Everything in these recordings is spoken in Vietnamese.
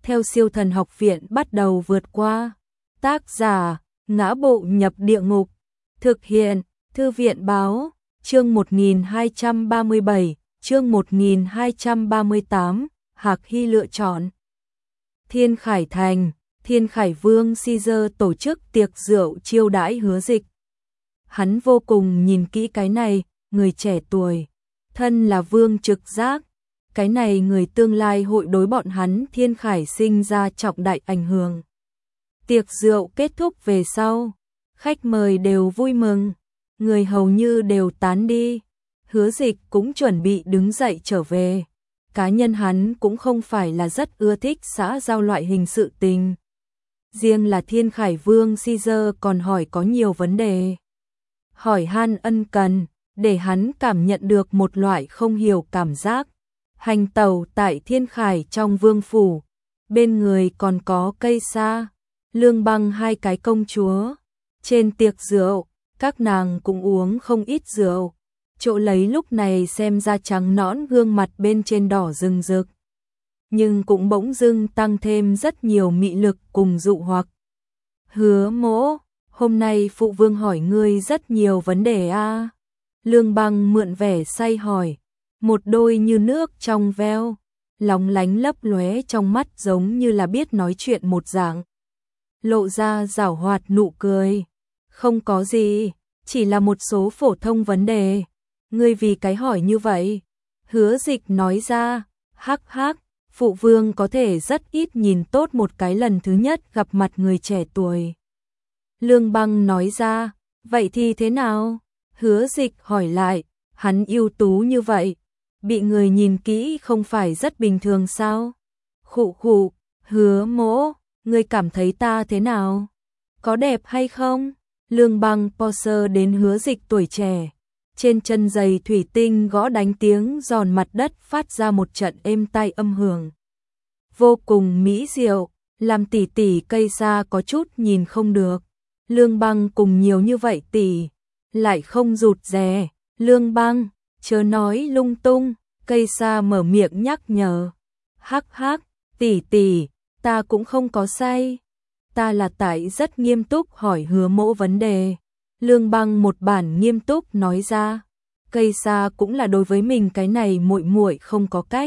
theo Siêu Thần Học Viện bắt đầu vượt qua. Tác giả: Ngã Bộ Nhập Địa Ngục. Thực hiện: Thư viện báo. Chương 1237, chương 1238, Hạc Hy lựa chọn. Thiên Khải Thành, Thiên Khải Vương Caesar tổ chức tiệc rượu chiêu đãi Hứa Dịch. Hắn vô cùng nhìn kỹ cái này, người trẻ tuổi, thân là vương trực giác, cái này người tương lai hội đối bọn hắn Thiên Khải sinh ra trọng đại ảnh hưởng. Tiệc rượu kết thúc về sau, khách mời đều vui mừng, người hầu như đều tán đi. Hứa Dịch cũng chuẩn bị đứng dậy trở về. Cá nhân hắn cũng không phải là rất ưa thích xã giao loại hình sự tình. Riêng là Thiên Khải Vương Caesar còn hỏi có nhiều vấn đề. Hỏi han ân cần, để hắn cảm nhận được một loại không hiểu cảm giác. Hành tẩu tại Thiên Khải trong vương phủ, bên người còn có Cây Sa, Lương Băng hai cái công chúa. Trên tiệc rượu, các nàng cũng uống không ít rượu. Chỗ lấy lúc này xem ra trắng nõn gương mặt bên trên đỏ rừng rực, nhưng cũng bỗng dưng tăng thêm rất nhiều mị lực cùng dụ hoặc. Hứa Mỗ, hôm nay phụ vương hỏi ngươi rất nhiều vấn đề a. Lương Băng mượn vẻ say hỏi, một đôi như nước trong veo, lóng lánh lấp lóe trong mắt giống như là biết nói chuyện một dạng. Lộ ra giảo hoạt nụ cười, không có gì, chỉ là một số phổ thông vấn đề. Ngươi vì cái hỏi như vậy? Hứa Dịch nói ra, hắc hắc, phụ vương có thể rất ít nhìn tốt một cái lần thứ nhất gặp mặt người trẻ tuổi. Lương Băng nói ra, vậy thì thế nào? Hứa Dịch hỏi lại, hắn ưu tú như vậy, bị người nhìn kỹ không phải rất bình thường sao? Khụ khụ, Hứa Mỗ, ngươi cảm thấy ta thế nào? Có đẹp hay không? Lương Băng poser đến Hứa Dịch tuổi trẻ. Trên chân giày thủy tinh gõ đánh tiếng giòn mặt đất phát ra một trận êm tai âm hưởng. Vô cùng mỹ diệu, làm tỷ tỷ Cây Sa có chút nhìn không được. Lương Băng cùng nhiều như vậy tỷ, lại không rụt rè. Lương Băng, chớ nói lung tung, Cây Sa mở miệng nhắc nhở. Hắc hắc, tỷ tỷ, ta cũng không có say. Ta là tại rất nghiêm túc hỏi Hứa Mỗ vấn đề. Lương Băng một bản nghiêm túc nói ra. Cây Sa cũng là đối với mình cái này muội muội không có cách.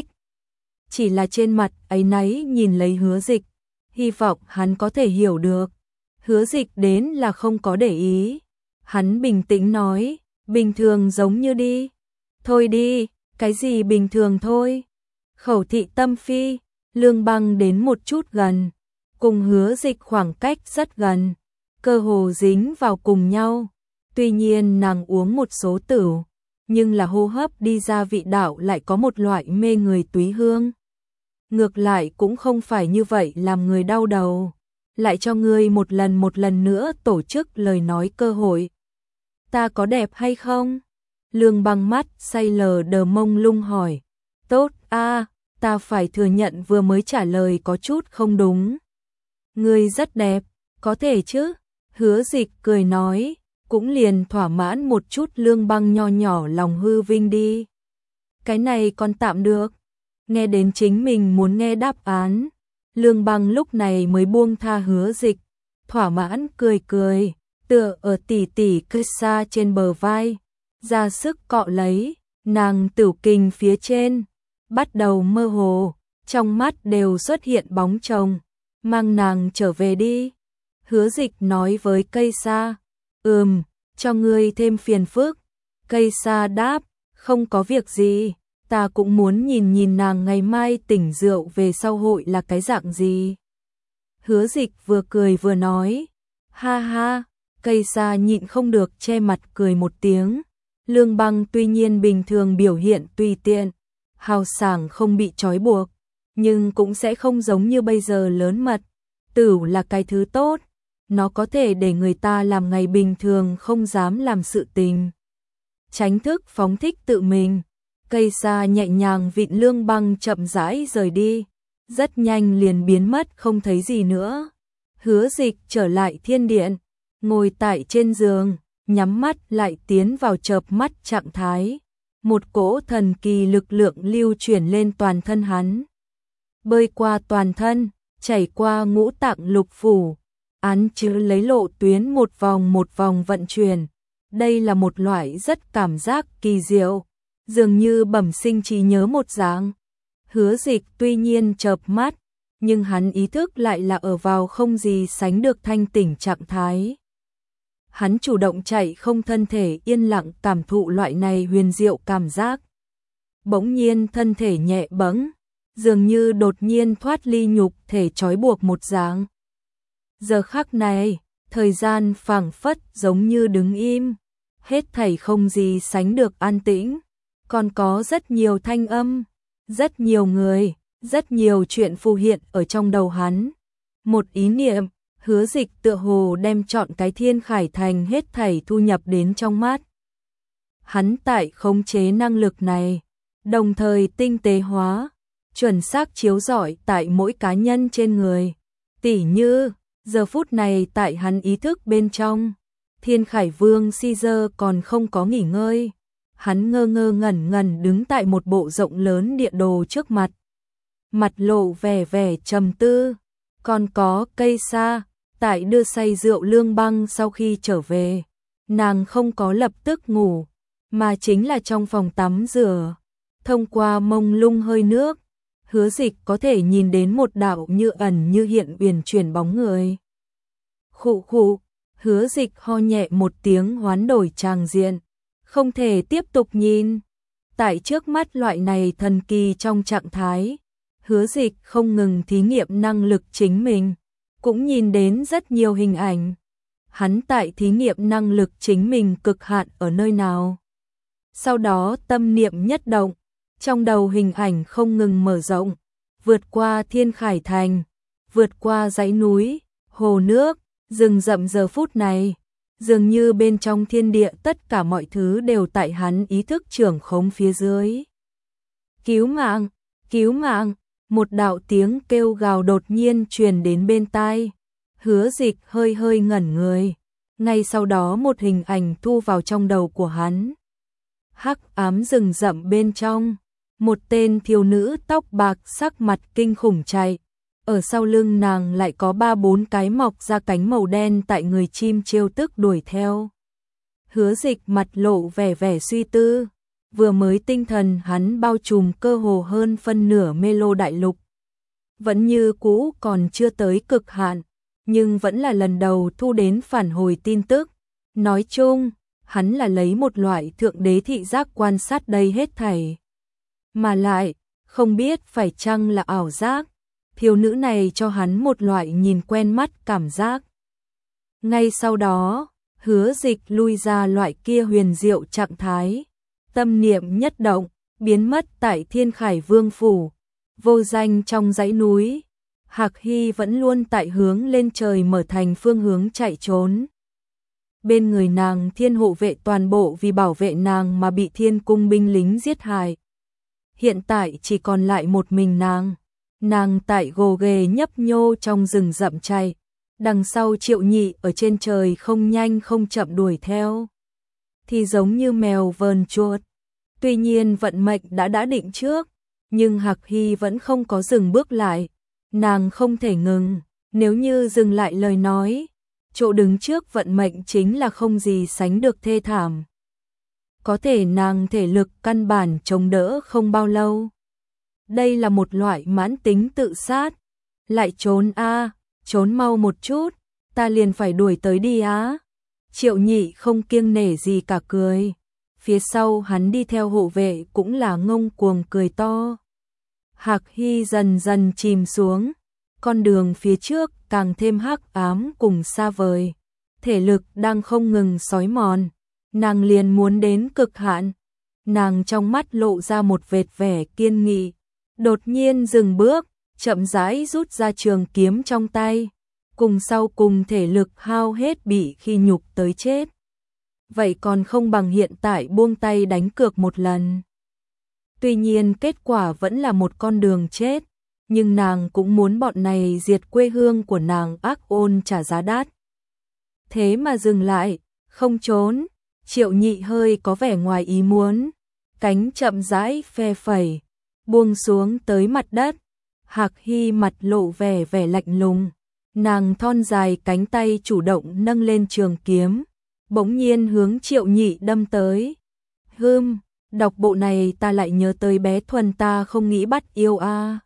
Chỉ là trên mặt áy náy nhìn lấy Hứa Dịch, hy vọng hắn có thể hiểu được. Hứa Dịch đến là không có để ý. Hắn bình tĩnh nói, bình thường giống như đi. Thôi đi, cái gì bình thường thôi. Khẩu thị tâm phi, Lương Băng đến một chút gần, cùng Hứa Dịch khoảng cách rất gần, cơ hồ dính vào cùng nhau. Tuy nhiên nàng uống một số tửu, nhưng là hô hấp đi ra vị đạo lại có một loại mê người túy hương. Ngược lại cũng không phải như vậy làm người đau đầu, lại cho ngươi một lần nữa tổ chức lời nói cơ hội. Ta có đẹp hay không? Lương Băng mắt say lờ đờ mông lung hỏi. Tốt a, ta phải thừa nhận vừa mới trả lời có chút không đúng. Ngươi rất đẹp, có thể chứ? Hứa Dịch cười nói, cũng liền thỏa mãn một chút. Lương Băng nho nhỏ lòng hư vinh đi. Cái này còn tạm được. Nghe đến chính mình muốn nghe đáp án, Lương Băng lúc này mới buông tha Hứa Dịch, thỏa mãn cười cười, tựa ở tỷ tỷ Cây Sa trên bờ vai, ra sức cọ lấy, nàng tửu kình phía trên, bắt đầu mơ hồ, trong mắt đều xuất hiện bóng chồng, mang nàng trở về đi. Hứa Dịch nói với Cây Sa, cho ngươi thêm phiền phức. Cây Sa đáp, không có việc gì, ta cũng muốn nhìn nàng ngày mai tỉnh rượu về sau hội là cái dạng gì. Hứa Dịch vừa cười vừa nói, ha ha. Cây Sa nhịn không được che mặt cười một tiếng. Lương Băng tuy nhiên bình thường biểu hiện tùy tiện, hào sảng không bị trói buộc, nhưng cũng sẽ không giống như bây giờ lớn mật. Tửu là cái thứ tốt, nó có thể để người ta làm ngày bình thường không dám làm sự tình. Tránh thức phóng thích tự mình. Cây Sa nhẹ nhàng vịn Lương Băng chậm rãi rời đi, rất nhanh liền biến mất không thấy gì nữa. Hứa Dịch trở lại thiên điện, ngồi tại trên giường, nhắm mắt lại tiến vào chợp mắt trạng thái. Một cỗ thần kỳ lực lượng lưu chuyển lên toàn thân hắn, bơi qua toàn thân, chảy qua ngũ tạng lục phủ, án chứ lấy lộ tuyến một vòng vận chuyển. Đây là một loại rất cảm giác kỳ diệu, dường như bẩm sinh trí nhớ một dạng. Hứa Dịch tuy nhiên chợp mắt, nhưng hắn ý thức lại là ở vào không gì sánh được thanh tỉnh trạng thái. Hắn chủ động chạy không thân thể yên lặng cảm thụ loại này huyền diệu cảm giác. Bỗng nhiên thân thể nhẹ bẫng, dường như đột nhiên thoát ly nhục thể trói buộc một dạng. Giờ khắc này, thời gian phảng phất giống như đứng im, hết thảy không gì sánh được an tĩnh, còn có rất nhiều thanh âm, rất nhiều người, rất nhiều chuyện phù hiện ở trong đầu hắn. Một ý niệm, Hứa Dịch tựa hồ đem trọn cái Thiên Khải Thành hết thảy thu nhập đến trong mắt. Hắn tại khống chế năng lực này, đồng thời tinh tế hóa, chuẩn xác chiếu rọi tại mỗi cá nhân trên người. Tỉ như, giờ phút này tại hắn ý thức bên trong, Thiên Khải Vương Caesar còn không có nghỉ ngơi. Hắn ngơ ngẩn đứng tại một bộ rộng lớn địa đồ trước mặt. Mặt lộ vẻ trầm tư. Còn có Cây Sa, tại đưa say rượu Lương Băng sau khi trở về. Nàng không có lập tức ngủ, mà chính là trong phòng tắm rửa. Thông qua mông lung hơi nước, Hứa Dịch có thể nhìn đến một đạo như ẩn như hiện uyển chuyển bóng người. Khụ khụ, Hứa Dịch ho nhẹ một tiếng hoán đổi tràng diện. Không thể tiếp tục nhìn. Tại trước mắt loại này thần kỳ trong trạng thái, Hứa Dịch không ngừng thí nghiệm năng lực chính mình, cũng nhìn đến rất nhiều hình ảnh. Hắn tại thí nghiệm năng lực chính mình cực hạn ở nơi nào. Sau đó tâm niệm nhất động, trong đầu hình ảnh không ngừng mở rộng, vượt qua Thiên Khải Thành, vượt qua dãy núi, hồ nước, rừng rậm. Giờ phút này, dường như bên trong thiên địa tất cả mọi thứ đều tại hắn ý thức trưởng khống phía dưới. Cứu mạng, cứu mạng, một đạo tiếng kêu gào đột nhiên truyền đến bên tai. Hứa Dịch hơi ngẩn người, ngay sau đó một hình ảnh thu vào trong đầu của hắn. Hắc ám rừng rậm bên trong, một tên thiếu nữ tóc bạc sắc mặt kinh khủng chạy. Ở sau lưng nàng lại có 3-4 cái mọc ra cánh màu đen tại người chim trêu tức đuổi theo. Hứa Dịch mặt lộ vẻ suy tư, vừa mới tinh thần hắn bao trùm cơ hồ hơn phân nửa mê lô đại lục. Vẫn như cũ còn chưa tới cực hạn, nhưng vẫn là lần đầu thu đến phản hồi tin tức. Nói chung, hắn là lấy một loại thượng đế thị giác quan sát đây hết thảy. Mà lại, không biết phải chăng là ảo giác. Thiếu nữ này cho hắn một loại nhìn quen mắt cảm giác. Ngay sau đó, Hứa Dịch lui ra loại kia huyền diệu trạng thái. Tâm niệm nhất động, biến mất tại Thiên Khải Vương Phủ. Vô danh trong dãy núi, Hạc Hy vẫn luôn tại hướng lên trời mở thành phương hướng chạy trốn. Bên người nàng Thiên hộ vệ toàn bộ vì bảo vệ nàng mà bị Thiên cung binh lính giết hại. Hiện tại chỉ còn lại một mình nàng. Nàng tại gồ ghề nhấp nhô trong rừng rậm chạy, đằng sau Triệu Nhị ở trên trời không nhanh không chậm đuổi theo, thì giống như mèo vờn chuột. Tuy nhiên vận mệnh đã định trước, nhưng Hạc Hy vẫn không có dừng bước lại. Nàng không thể ngừng, nếu như dừng lại lời nói, chỗ đứng trước vận mệnh chính là không gì sánh được thê thảm. Có thể nàng thể lực căn bản chống đỡ không bao lâu. Đây là một loại mãn tính tự sát. Lại trốn a, trốn mau một chút, ta liền phải đuổi tới đi á. Triệu Nhị không kiêng nể gì cả cười. Phía sau hắn đi theo hộ vệ cũng là ngông cuồng cười to. Hạc Hy dần dần chìm xuống, con đường phía trước càng thêm hắc ám cùng xa vời. Thể lực đang không ngừng xói mòn, nàng liền muốn đến cực hạn. Nàng trong mắt lộ ra một vệt vẻ kiên nghị, đột nhiên dừng bước, chậm rãi rút ra trường kiếm trong tay, cùng sau cùng thể lực hao hết bị khi nhục tới chết. Vậy còn không bằng hiện tại buông tay đánh cược một lần. Tuy nhiên kết quả vẫn là một con đường chết, nhưng nàng cũng muốn bọn này diệt quê hương của nàng ác ôn trả giá đắt. Thế mà dừng lại, không trốn. Triệu Nhị hơi có vẻ ngoài ý muốn, cánh chậm rãi phe phẩy, buông xuống tới mặt đất, Hạc Hy mặt lộ vẻ vẻ lạnh lùng, nàng thon dài cánh tay chủ động nâng lên trường kiếm, bỗng nhiên hướng Triệu Nhị đâm tới. Đọc bộ này ta lại nhớ tới bé Thuần ta không nghĩ bắt yêu a.